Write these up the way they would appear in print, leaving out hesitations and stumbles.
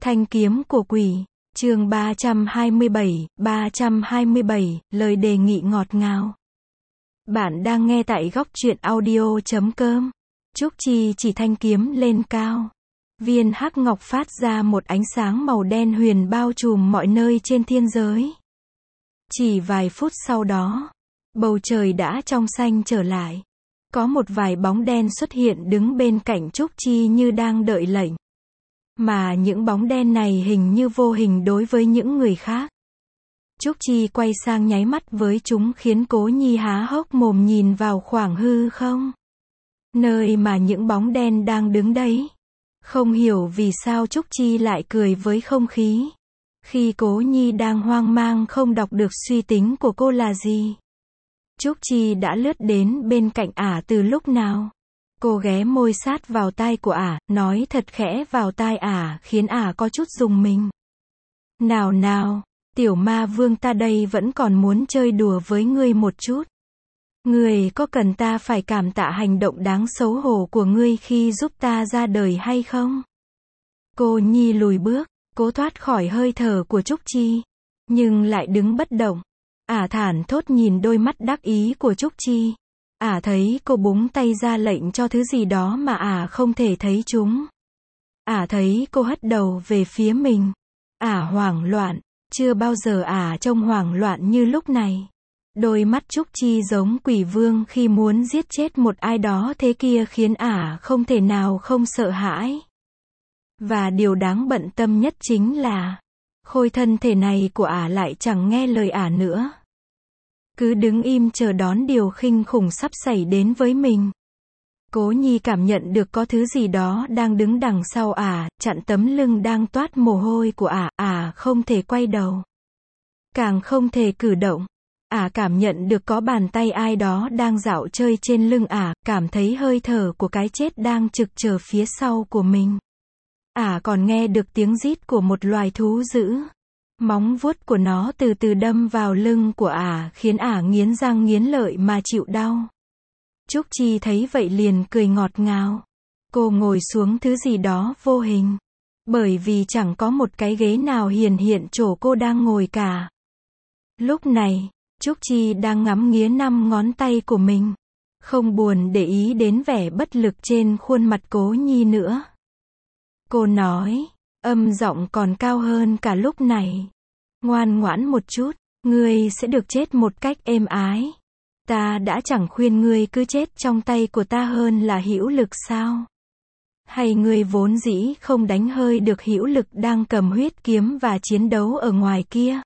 Thanh kiếm của quỷ, chương 327, lời đề nghị ngọt ngào. Bạn đang nghe tại góc truyện audio.com. Trúc Chi chỉ thanh kiếm lên cao. Viên hắc ngọc phát ra một ánh sáng màu đen huyền bao trùm mọi nơi trên thiên giới. Chỉ vài phút sau đó, bầu trời đã trong xanh trở lại. Có một vài bóng đen xuất hiện đứng bên cạnh Trúc Chi như đang đợi lệnh. Mà những bóng đen này hình như vô hình đối với những người khác. Trúc Chi quay sang nháy mắt với chúng khiến Cố Nhi há hốc mồm nhìn vào khoảng hư không. Nơi mà những bóng đen đang đứng đấy. Không hiểu vì sao Trúc Chi lại cười với không khí. Khi Cố Nhi đang hoang mang không đọc được suy tính của cô là gì. Trúc Chi đã lướt đến bên cạnh ả từ lúc nào. Cô ghé môi sát vào tai của ả, nói thật khẽ vào tai ả khiến ả có chút rùng mình. Nào nào, tiểu ma vương ta đây vẫn còn muốn chơi đùa với ngươi một chút. Ngươi có cần ta phải cảm tạ hành động đáng xấu hổ của ngươi khi giúp ta ra đời hay không? Cô Nhi lùi bước, cố thoát khỏi hơi thở của Trúc Chi, nhưng lại đứng bất động. Ả thản thốt nhìn đôi mắt đắc ý của Trúc Chi. Ả thấy cô búng tay ra lệnh cho thứ gì đó mà ả không thể thấy chúng. Ả thấy cô hất đầu về phía mình. Ả hoảng loạn, chưa bao giờ ả trông hoảng loạn như lúc này. Đôi mắt Trúc Chi giống quỷ vương khi muốn giết chết một ai đó thế kia khiến ả không thể nào không sợ hãi. Và điều đáng bận tâm nhất chính là, khôi thân thể này của ả lại chẳng nghe lời ả nữa. Cứ đứng im chờ đón điều kinh khủng sắp xảy đến với mình. Cố Nhi cảm nhận được có thứ gì đó đang đứng đằng sau ả, chặn tấm lưng đang toát mồ hôi của ả, ả không thể quay đầu. Càng không thể cử động. Ả cảm nhận được có bàn tay ai đó đang dạo chơi trên lưng ả, cảm thấy hơi thở của cái chết đang trực chờ phía sau của mình. Ả còn nghe được tiếng rít của một loài thú dữ. Móng vuốt của nó từ từ đâm vào lưng của ả khiến ả nghiến răng nghiến lợi mà chịu đau. Trúc Chi thấy vậy liền cười ngọt ngào. Cô ngồi xuống thứ gì đó vô hình. Bởi vì chẳng có một cái ghế nào hiển hiện chỗ cô đang ngồi cả. Lúc này, Trúc Chi đang ngắm nghía 5 ngón tay của mình. Không buồn để ý đến vẻ bất lực trên khuôn mặt Cố Nhi nữa. Cô nói, âm giọng còn cao hơn cả lúc này. Ngoan ngoãn một chút, ngươi sẽ được chết một cách êm ái. Ta đã chẳng khuyên ngươi cứ chết trong tay của ta hơn là hữu lực sao? Hay ngươi vốn dĩ không đánh hơi được hữu lực đang cầm huyết kiếm và chiến đấu ở ngoài kia?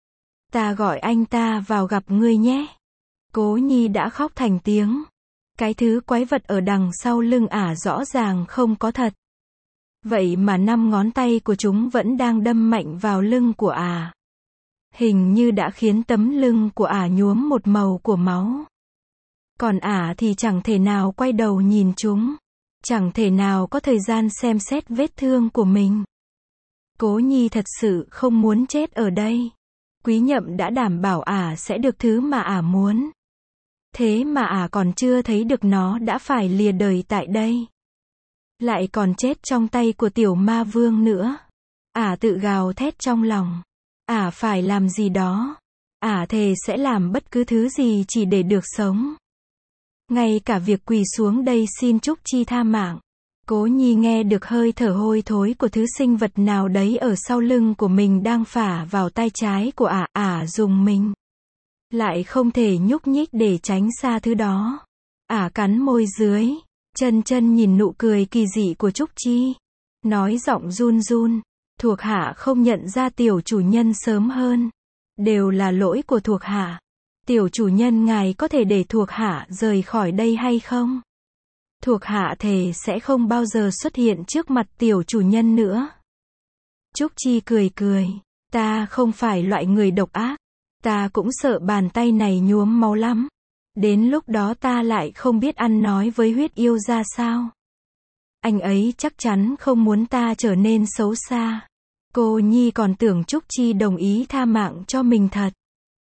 Ta gọi anh ta vào gặp ngươi nhé. Cố Nhi đã khóc thành tiếng. Cái thứ quái vật ở đằng sau lưng ả rõ ràng không có thật. Vậy mà 5 ngón tay của chúng vẫn đang đâm mạnh vào lưng của ả. Hình như đã khiến tấm lưng của ả nhuốm một màu của máu. Còn ả thì chẳng thể nào quay đầu nhìn chúng. Chẳng thể nào có thời gian xem xét vết thương của mình. Cố Nhi thật sự không muốn chết ở đây. Quý Nhậm đã đảm bảo ả sẽ được thứ mà ả muốn. Thế mà ả còn chưa thấy được nó đã phải lìa đời tại đây. Lại còn chết trong tay của tiểu ma vương nữa. Ả tự gào thét trong lòng. Ả phải làm gì đó. Ả thề sẽ làm bất cứ thứ gì chỉ để được sống. Ngay cả việc quỳ xuống đây xin Trúc Chi tha mạng. Cố Nhi nghe được hơi thở hôi thối của thứ sinh vật nào đấy ở sau lưng của mình đang phả vào tay trái của ả. Ả rùng mình. Lại không thể nhúc nhích để tránh xa thứ đó. Ả cắn môi dưới. Chân nhìn nụ cười kỳ dị của Trúc Chi. Nói giọng run run. Thuộc hạ không nhận ra tiểu chủ nhân sớm hơn. Đều là lỗi của thuộc hạ. Tiểu chủ nhân ngài có thể để thuộc hạ rời khỏi đây hay không? Thuộc hạ thề sẽ không bao giờ xuất hiện trước mặt tiểu chủ nhân nữa. Trúc Chi cười cười. Ta không phải loại người độc ác. Ta cũng sợ bàn tay này nhuốm máu lắm. Đến lúc đó ta lại không biết ăn nói với huyết yêu ra sao. Anh ấy chắc chắn không muốn ta trở nên xấu xa. Cô Nhi còn tưởng Trúc Chi đồng ý tha mạng cho mình thật.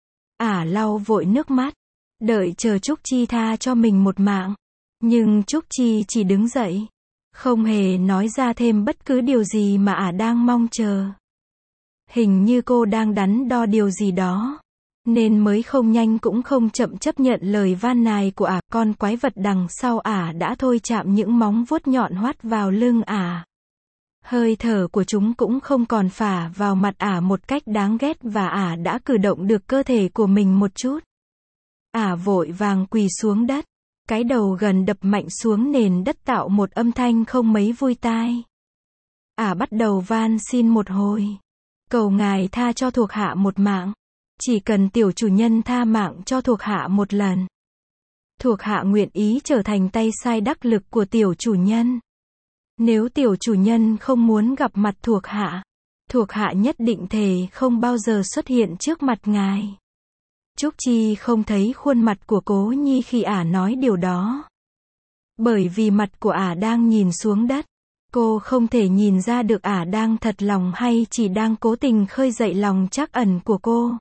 Ả lau vội nước mắt. Đợi chờ Trúc Chi tha cho mình một mạng. Nhưng Trúc Chi chỉ đứng dậy. Không hề nói ra thêm bất cứ điều gì mà ả đang mong chờ. Hình như cô đang đắn đo điều gì đó, nên mới không nhanh cũng không chậm chấp nhận lời van nài của ả. Con quái vật đằng sau ả đã thôi chạm những móng vuốt nhọn hoắt vào lưng ả. Hơi thở của chúng cũng không còn phả vào mặt ả một cách đáng ghét và ả đã cử động được cơ thể của mình một chút. Ả vội vàng quỳ xuống đất, cái đầu gần đập mạnh xuống nền đất tạo một âm thanh không mấy vui tai. Ả bắt đầu van xin một hồi. Cầu ngài tha cho thuộc hạ một mạng. Chỉ cần tiểu chủ nhân tha mạng cho thuộc hạ một lần. Thuộc hạ nguyện ý trở thành tay sai đắc lực của tiểu chủ nhân. Nếu tiểu chủ nhân không muốn gặp mặt thuộc hạ nhất định thề không bao giờ xuất hiện trước mặt ngài. Trúc Chi không thấy khuôn mặt của Cố Nhi khi ả nói điều đó. Bởi vì mặt của ả đang nhìn xuống đất. Cô không thể nhìn ra được ả đang thật lòng hay chỉ đang cố tình khơi dậy lòng trắc ẩn của cô.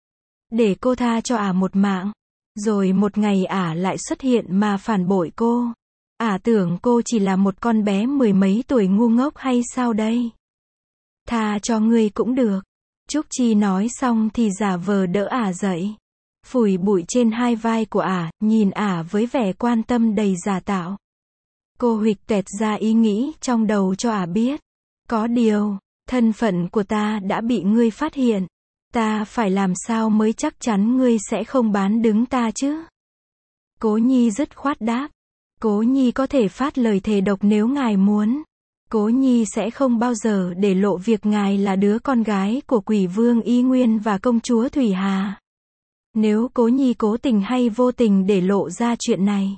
Để cô tha cho ả một mạng. Rồi một ngày ả lại xuất hiện mà phản bội cô. Ả tưởng cô chỉ là một con bé mười mấy tuổi ngu ngốc hay sao đây? Tha cho ngươi cũng được. Trúc Chi nói xong thì giả vờ đỡ ả dậy. Phủi bụi trên hai vai của ả, nhìn ả với vẻ quan tâm đầy giả tạo. Cô huỵch toẹt ra ý nghĩ trong đầu cho ả biết. Có điều, thân phận của ta đã bị ngươi phát hiện. Ta phải làm sao mới chắc chắn ngươi sẽ không bán đứng ta chứ? Cố Nhi dứt khoát đáp. Cố Nhi có thể phát lời thề độc nếu ngài muốn. Cố Nhi sẽ không bao giờ để lộ việc ngài là đứa con gái của Quỷ Vương Y Nguyên và công chúa Thủy Hà. Nếu Cố Nhi cố tình hay vô tình để lộ ra chuyện này,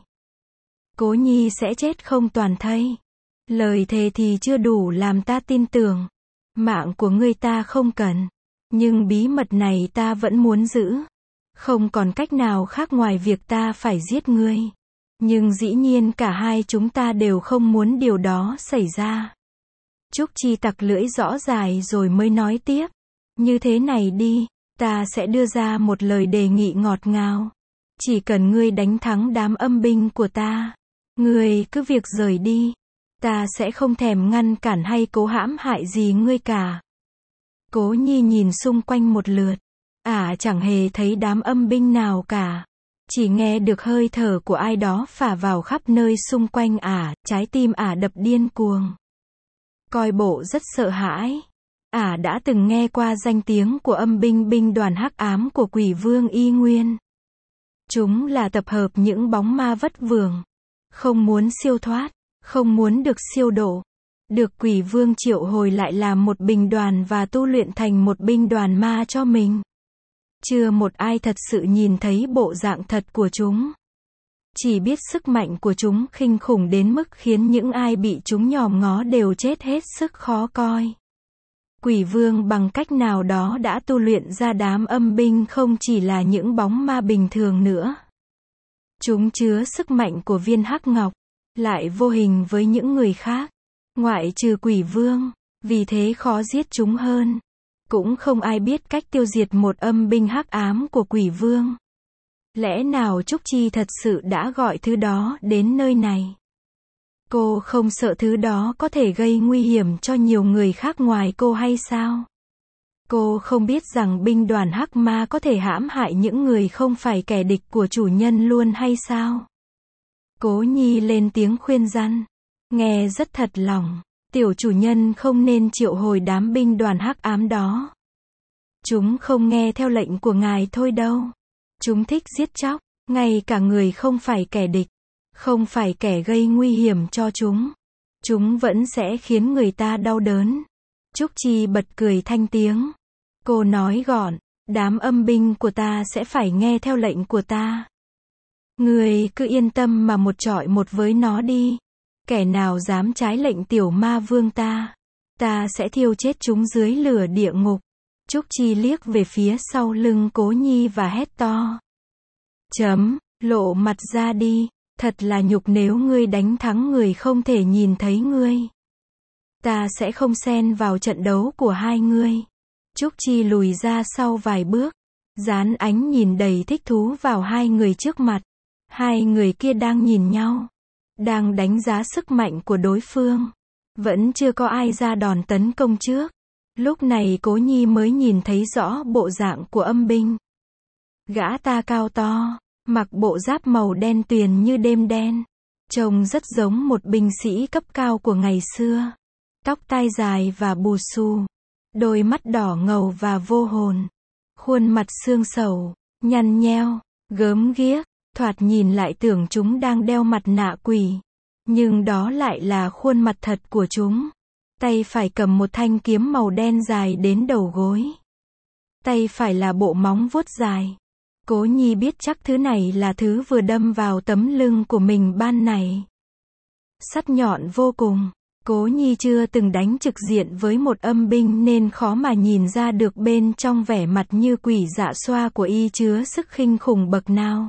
Cố Nhi sẽ chết không toàn thây. Lời thề thì chưa đủ làm ta tin tưởng. Mạng của ngươi ta không cần. Nhưng bí mật này ta vẫn muốn giữ. Không còn cách nào khác ngoài việc ta phải giết ngươi. Nhưng dĩ nhiên cả hai chúng ta đều không muốn điều đó xảy ra. Trúc Chi tặc lưỡi rõ dài rồi mới nói tiếp. Như thế này đi, ta sẽ đưa ra một lời đề nghị ngọt ngào. Chỉ cần ngươi đánh thắng đám âm binh của ta, ngươi cứ việc rời đi. Ta sẽ không thèm ngăn cản hay cố hãm hại gì ngươi cả. Cố Nhi nhìn xung quanh một lượt. Ả chẳng hề thấy đám âm binh nào cả. Chỉ nghe được hơi thở của ai đó phả vào khắp nơi xung quanh ả, trái tim ả đập điên cuồng. Coi bộ rất sợ hãi. Ả đã từng nghe qua danh tiếng của âm binh binh đoàn hắc ám của Quỷ Vương Y Nguyên. Chúng là tập hợp những bóng ma vất vưởng. Không muốn siêu thoát, không muốn được siêu độ. Được Quỷ Vương triệu hồi lại làm một binh đoàn và tu luyện thành một binh đoàn ma cho mình. Chưa một ai thật sự nhìn thấy bộ dạng thật của chúng. Chỉ biết sức mạnh của chúng kinh khủng đến mức khiến những ai bị chúng nhòm ngó đều chết hết sức khó coi. Quỷ Vương bằng cách nào đó đã tu luyện ra đám âm binh không chỉ là những bóng ma bình thường nữa. Chúng chứa sức mạnh của viên hắc ngọc, lại vô hình với những người khác, ngoại trừ Quỷ Vương, vì thế khó giết chúng hơn. Cũng không ai biết cách tiêu diệt một âm binh hắc ám của Quỷ Vương. Lẽ nào Trúc Chi thật sự đã gọi thứ đó đến nơi này? Cô không sợ thứ đó có thể gây nguy hiểm cho nhiều người khác ngoài cô hay sao? Cô không biết rằng binh đoàn hắc ma có thể hãm hại những người không phải kẻ địch của chủ nhân luôn hay sao? Cố Nhi lên tiếng khuyên răn. Nghe rất thật lòng. Tiểu chủ nhân không nên triệu hồi đám binh đoàn hắc ám đó. Chúng không nghe theo lệnh của ngài thôi đâu. Chúng thích giết chóc, ngay cả người không phải kẻ địch, không phải kẻ gây nguy hiểm cho chúng. Chúng vẫn sẽ khiến người ta đau đớn. Trúc Chi bật cười thanh tiếng. Cô nói gọn, đám âm binh của ta sẽ phải nghe theo lệnh của ta. Người cứ yên tâm mà một chọi một với nó đi. Kẻ nào dám trái lệnh tiểu ma vương ta sẽ thiêu chết chúng dưới lửa địa ngục. Trúc Chi liếc về phía sau lưng Cố Nhi và hét to. Lộ mặt ra đi, thật là nhục nếu ngươi đánh thắng người không thể nhìn thấy ngươi. Ta sẽ không xen vào trận đấu của hai ngươi. Trúc Chi lùi ra sau vài bước, dán ánh nhìn đầy thích thú vào hai người trước mặt. Hai người kia đang nhìn nhau. đang đánh giá sức mạnh của đối phương. Vẫn chưa có ai ra đòn tấn công trước. Lúc này Cố Nhi mới nhìn thấy rõ bộ dạng của âm binh. Gã ta cao to, mặc bộ giáp màu đen tuyền như đêm đen. Trông rất giống một binh sĩ cấp cao của ngày xưa. Tóc tai dài và bù xù. Đôi mắt đỏ ngầu và vô hồn. Khuôn mặt xương sầu, nhăn nheo, gớm ghiếc. Thoạt nhìn lại tưởng chúng đang đeo mặt nạ quỷ. Nhưng đó lại là khuôn mặt thật của chúng. Tay phải cầm một thanh kiếm màu đen dài đến đầu gối. Tay phải là bộ móng vuốt dài. Cố Nhi biết chắc thứ này là thứ vừa đâm vào tấm lưng của mình ban này. Sắc nhọn vô cùng. Cố Nhi chưa từng đánh trực diện với một âm binh nên khó mà nhìn ra được bên trong vẻ mặt như quỷ dạ xoa của y chứa sức khinh khủng bậc nào.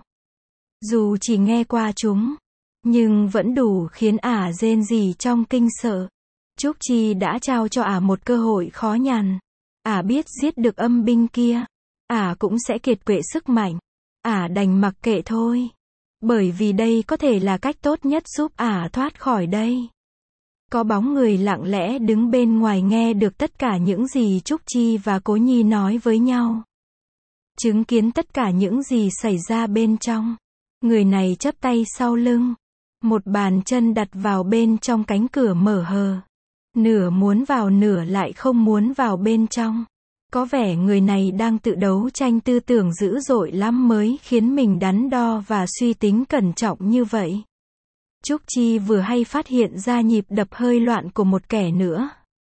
Dù chỉ nghe qua chúng, nhưng vẫn đủ khiến ả rên rỉ trong kinh sợ. Trúc Chi đã trao cho ả một cơ hội khó nhằn. Ả biết giết được âm binh kia, ả cũng sẽ kiệt quệ sức mạnh. Ả đành mặc kệ thôi. Bởi vì đây có thể là cách tốt nhất giúp ả thoát khỏi đây. Có bóng người lặng lẽ đứng bên ngoài nghe được tất cả những gì Trúc Chi và Cố Nhi nói với nhau. Chứng kiến tất cả những gì xảy ra bên trong. Người này chắp tay sau lưng. Một bàn chân đặt vào bên trong cánh cửa mở hờ. Nửa muốn vào nửa lại không muốn vào bên trong. Có vẻ người này đang tự đấu tranh tư tưởng dữ dội lắm mới khiến mình đắn đo và suy tính cẩn trọng như vậy. Trúc Chi vừa hay phát hiện ra nhịp đập hơi loạn của một kẻ nữa.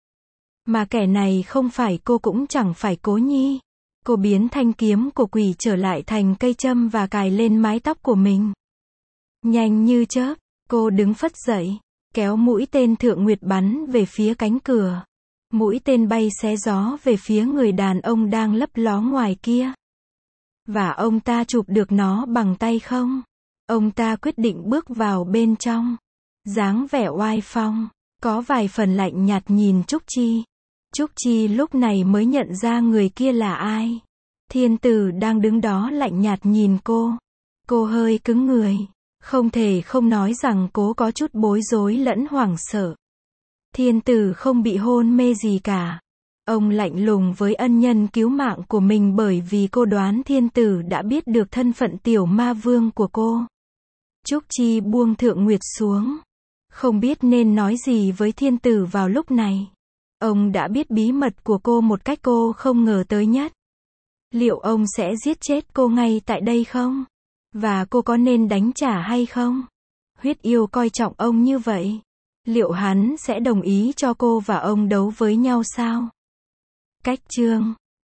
Mà kẻ này không phải cô cũng chẳng phải Cố Nhi. Cô biến thanh kiếm của quỷ trở lại thành cây châm và cài lên mái tóc của mình. Nhanh như chớp, cô đứng phất dậy, kéo mũi tên Thượng Nguyệt bắn về phía cánh cửa. Mũi tên bay xé gió về phía người đàn ông đang lấp ló ngoài kia. Và ông ta chụp được nó bằng tay không? Ông ta quyết định bước vào bên trong. Dáng vẻ oai phong, có vài phần lạnh nhạt nhìn Trúc Chi. Trúc Chi lúc này mới nhận ra người kia là ai. Thiên Tử đang đứng đó lạnh nhạt nhìn cô. Cô hơi cứng người. Không thể không nói rằng cô có chút bối rối lẫn hoảng sợ. Thiên Tử không bị hôn mê gì cả. Ông lạnh lùng với ân nhân cứu mạng của mình bởi vì cô đoán Thiên Tử đã biết được thân phận tiểu ma vương của cô. Trúc Chi buông Thượng Nguyệt xuống. Không biết nên nói gì với Thiên Tử vào lúc này. Ông đã biết bí mật của cô một cách cô không ngờ tới nhất. Liệu ông sẽ giết chết cô ngay tại đây không? Và cô có nên đánh trả hay không? Huyết yêu coi trọng ông như vậy. Liệu hắn sẽ đồng ý cho cô và ông đấu với nhau sao? Cách chương